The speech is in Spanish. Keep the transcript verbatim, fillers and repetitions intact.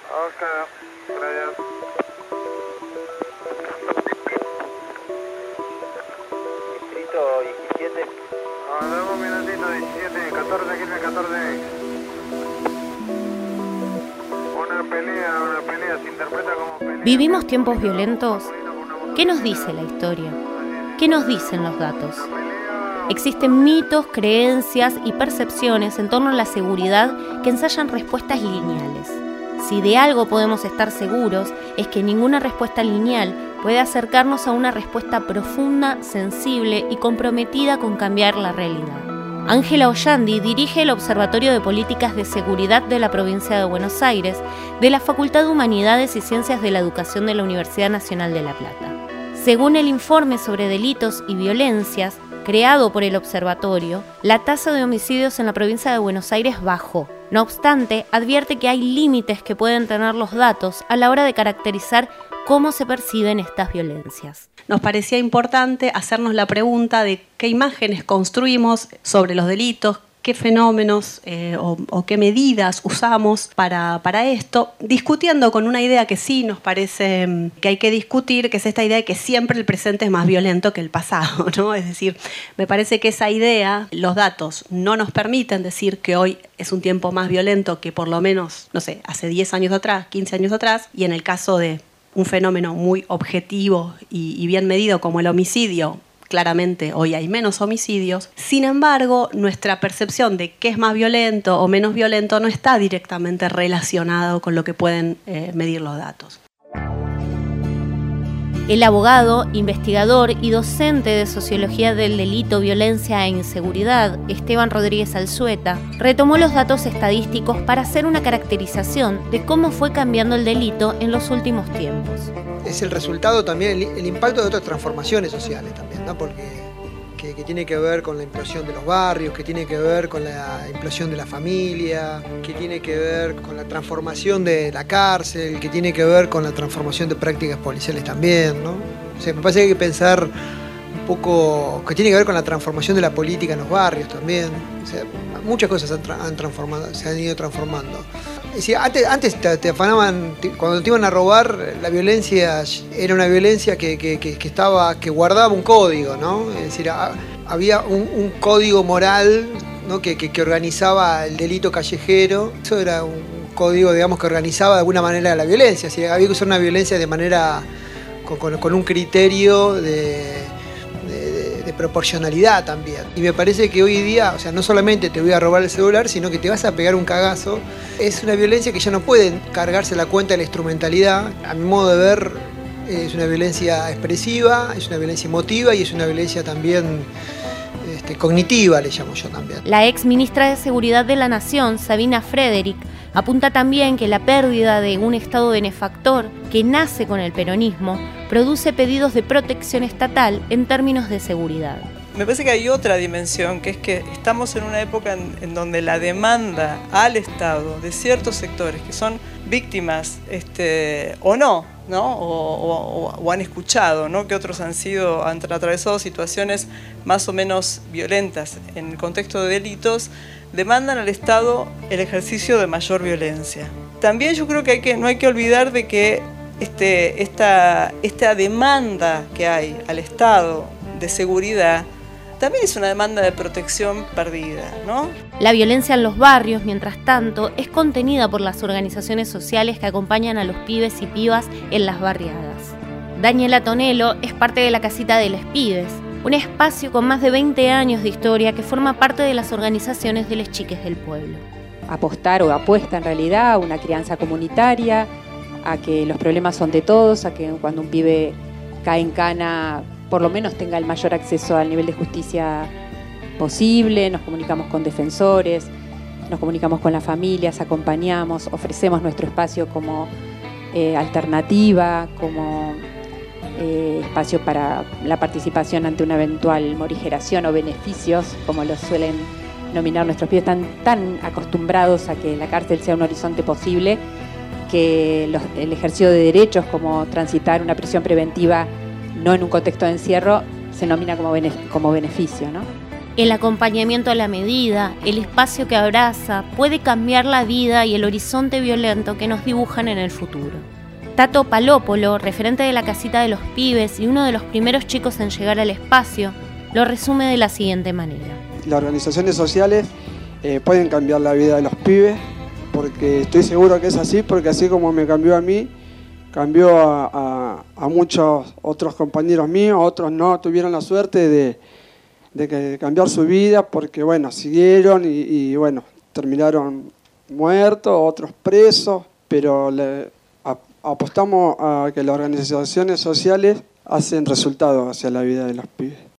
Oscar, gracias. Distrito diecisiete. Ah, dame un minutito, diecisiete, catorce, quince, catorce. Una pelea, una pelea, se interpreta como pelea. ¿Vivimos tiempos violentos? ¿Qué nos dice la historia? ¿Qué nos dicen los datos? Existen mitos, creencias y percepciones en torno a la seguridad que ensayan respuestas lineales. Si de algo podemos estar seguros, es que ninguna respuesta lineal puede acercarnos a una respuesta profunda, sensible y comprometida con cambiar la realidad. Ángela Ollandi dirige el Observatorio de Políticas de Seguridad de la Provincia de Buenos Aires, de la Facultad de Humanidades y Ciencias de la Educación de la Universidad Nacional de La Plata. Según el informe sobre delitos y violencias, creado por el observatorio, la tasa de homicidios en la provincia de Buenos Aires bajó. No obstante, advierte que hay límites que pueden tener los datos a la hora de caracterizar cómo se perciben estas violencias. Nos parecía importante hacernos la pregunta de qué imágenes construimos sobre los delitos, qué fenómenos eh, o, o qué medidas usamos para, para esto, discutiendo con una idea que sí nos parece que hay que discutir, que es esta idea de que siempre el presente es más violento que el pasado, ¿no? Es decir, me parece que esa idea, los datos no nos permiten decir que hoy es un tiempo más violento que por lo menos, no sé, hace diez años atrás, quince años atrás, y en el caso de un fenómeno muy objetivo y, y bien medido como el homicidio, claramente hoy hay menos homicidios. Sin embargo, nuestra percepción de qué es más violento o menos violento no está directamente relacionado con lo que pueden eh, medir los datos. El abogado, investigador y docente de Sociología del Delito, Violencia e Inseguridad, Esteban Rodríguez Alzueta, retomó los datos estadísticos para hacer una caracterización de cómo fue cambiando el delito en los últimos tiempos. Es el resultado también, el, el impacto de otras transformaciones sociales también, ¿no? Porque que, que tiene que ver con la implosión de los barrios, que tiene que ver con la implosión de la familia, que tiene que ver con la transformación de la cárcel, que tiene que ver con la transformación de prácticas policiales también, ¿no? O sea, me parece que hay que pensar un poco, que tiene que ver con la transformación de la política en los barrios también. O sea, muchas cosas han, tra- han transformado, se han ido transformando. Es decir, antes, antes te, te afanaban, te, cuando te iban a robar, la violencia era una violencia que, que, que, que, estaba, que guardaba un código, ¿no? Es decir, a, había un, un código moral, ¿no? que, que, que organizaba el delito callejero. Eso era un código, digamos, que organizaba de alguna manera la violencia. Es decir, había que usar una violencia de manera, con, con, con un criterio de... de proporcionalidad también. Y me parece que hoy día, o sea, no solamente te voy a robar el celular, sino que te vas a pegar un cagazo. Es una violencia que ya no puede cargarse la cuenta de la instrumentalidad. A mi modo de ver, es una violencia expresiva, es una violencia emotiva y es una violencia también este, cognitiva, le llamo yo también. La ex ministra de Seguridad de la Nación, Sabina Frederick, apunta también que la pérdida de un Estado benefactor que nace con el peronismo produce pedidos de protección estatal en términos de seguridad. Me parece que hay otra dimensión, que es que estamos en una época en, en donde la demanda al Estado de ciertos sectores que son víctimas este, o no, ¿no? O, o, o han escuchado, ¿no? que otros han sido, han atravesado situaciones más o menos violentas en el contexto de delitos, demandan al Estado el ejercicio de mayor violencia. También yo creo que, hay que no hay que olvidar de que este, esta, esta demanda que hay al Estado de seguridad también es una demanda de protección perdida, ¿no? La violencia en los barrios, mientras tanto, es contenida por las organizaciones sociales que acompañan a los pibes y pibas en las barriadas. Daniela Tonelo es parte de la Casita de les Pibes, un espacio con más de veinte años de historia que forma parte de las organizaciones de les chiques del pueblo. Apostar o apuesta en realidad a una crianza comunitaria, a que los problemas son de todos, a que cuando un pibe cae en cana por lo menos tenga el mayor acceso al nivel de justicia posible. Nos comunicamos con defensores, nos comunicamos con las familias, acompañamos, ofrecemos nuestro espacio como eh, alternativa, como eh, espacio para la participación ante una eventual morigeración o beneficios, como lo suelen nominar nuestros pibes. Están tan acostumbrados a que la cárcel sea un horizonte posible que los, el ejercicio de derechos como transitar una prisión preventiva no en un contexto de encierro se nomina como, bene, como beneficio, ¿no? El acompañamiento a la medida, el espacio que abraza, puede cambiar la vida y el horizonte violento que nos dibujan en el futuro. Tato Palópolo, referente de la Casita de los Pibes y uno de los primeros chicos en llegar al espacio, lo resume de la siguiente manera. Las organizaciones sociales eh, pueden cambiar la vida de los pibes, porque estoy seguro que es así, porque así como me cambió a mí, cambió a, a, a muchos otros compañeros míos, otros no tuvieron la suerte de, de que, cambiar su vida, porque bueno, siguieron y, y bueno, terminaron muertos, otros presos, pero le, a, apostamos a que las organizaciones sociales hacen resultados hacia la vida de los pibes.